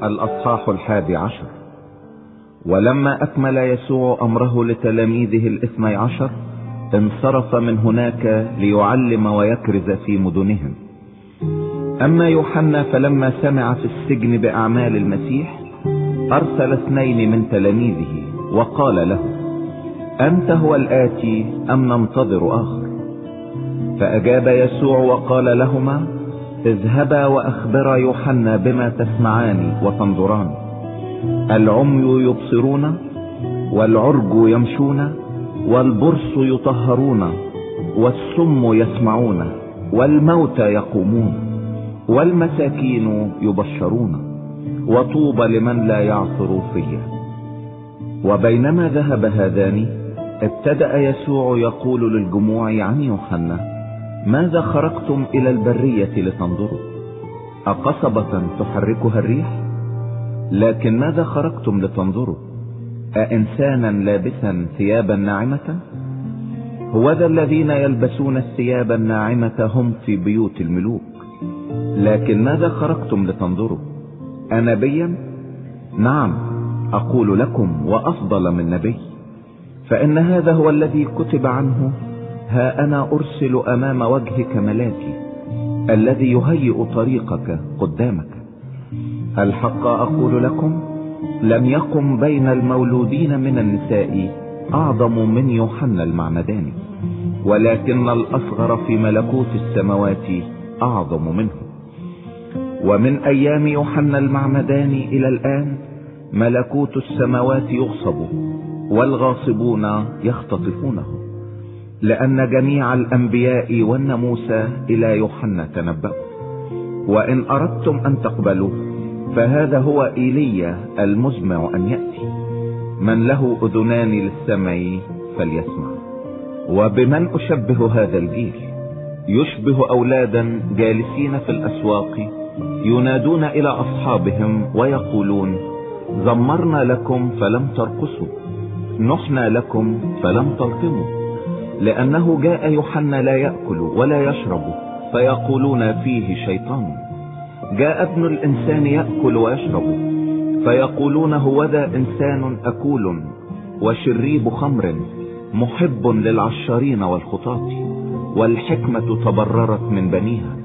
الأصحاح 11. ولما أكمل يسوع أمره لتلاميذه 12 انصرف من هناك ليعلم ويكرز في مدنهم. أما يوحنا فلما سمع في السجن بأعمال المسيح أرسل 2 من تلاميذه وقال له: أنت هو الآتي أم ننتظر آخر؟ فأجاب يسوع وقال لهما: اذهبا وأخبرا يوحنا بما تسمعان وتنظران. العمي يبصرون، والعرج يمشون، والبرص يطهرون، والصم يسمعون، والموتى يقومون، والمساكين يبشرون، وطوبى لمن لا يعثر فيه. وبينما ذهب هذان ابتدأ يسوع يقول للجموع عن يوحنا: ماذا خرجتم إلى البرية لتنظروا؟ أقصبة تحركها الريح؟ لكن ماذا خرجتم لتنظروا؟ أإنسانا لابسا ثيابا ناعمة؟ هوذا الذين يلبسون الثياب الناعمة هم في بيوت الملوك. لكن ماذا خرجتم لتنظروا؟ أنبيا؟ نعم أقول لكم وأفضل من نبي. فإن هذا هو الذي كتب عنه: ها أنا أرسل أمام وجهك ملاكي الذي يهيئ طريقك قدامك. الحق أقول لكم، لم يقم بين المولودين من النساء أعظم من يوحنا المعمداني، ولكن الأصغر في ملكوت السماوات أعظم منه. ومن أيام يوحنا المعمداني إلى الآن ملكوت السماوات يغصب، والغاصبون يختطفونه، لأن جميع الأنبياء والناموس إلى يوحنا تنبأوا. وإن أردتم أن تقبلوا فهذا هو إيليا المزمع أن يأتي. من له أذنان للسمع فليسمع. وبمن أشبه هذا الجيل؟ يشبه أولادا جالسين في الأسواق ينادون إلى أصحابهم ويقولون: زمرنا لكم فلم ترقصوا، نحنا لكم فلم تلطموا. لأنه جاء يوحنا لا يأكل ولا يشرب فيقولون فيه شيطان. جاء ابن الإنسان يأكل ويشرب فيقولون هوذا إنسان أكول وشريب خمر، محب للعشارين والخطاة، والحكمة تبررت من بنيها.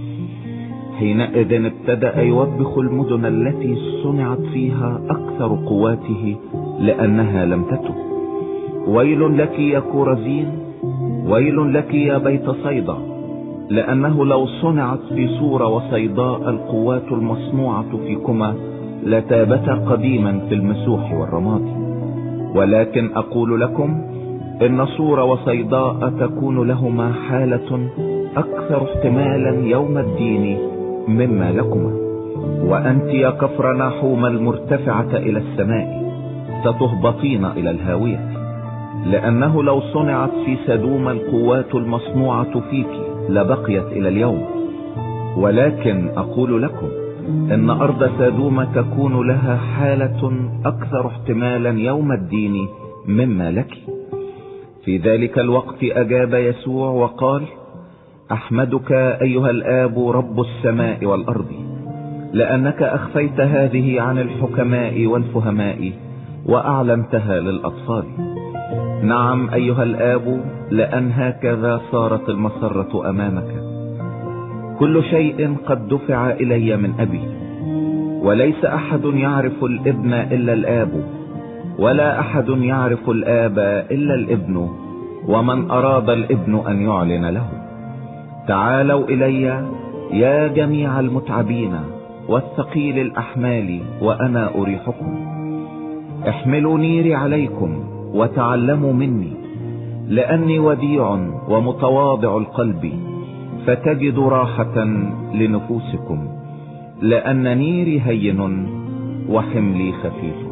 حينئذ ابتدأ يوبخ المدن التي صنعت فيها أكثر قواته لأنها لم تتب. ويل لك يا كورزين، ويل لك يا بيت صيدا، لأنه لو صنعت في صورة وصيداء القوات المصنوعة فيكما لتابتا قديما في المسوح والرماد. ولكن أقول لكم إن صورة وصيداء تكون لهما حالة أكثر احتمالا يوم الدين مما لكما. وأنت يا كفرناحوم المرتفعة إلى السماء ستهبطين إلى الهاوية، لأنه لو صنعت في سدوم القوات المصنوعة فيك لبقيت إلى اليوم. ولكن أقول لكم إن أرض سدوم تكون لها حالة أكثر احتمالا يوم الدين مما لك. في ذلك الوقت أجاب يسوع وقال: أحمدك أيها الآب رب السماء والأرض، لأنك أخفيت هذه عن الحكماء والفهماء وأعلنتها للأطفال. نعم أيها الآب، لأن هكذا صارت المسرة أمامك. كل شيء قد دفع إلي من أبي، وليس أحد يعرف الابن إلا الآب، ولا أحد يعرف الآب إلا الابن، ومن أراد الابن أن يعلن له. تعالوا إلي يا جميع المتعبين والثقيل الأحمال وأنا أريحكم. احملوا نيري عليكم وتعلموا مني، لأني وديع ومتواضع القلب، فتجدوا راحة لنفوسكم، لأن نيري هين وحملي خفيف.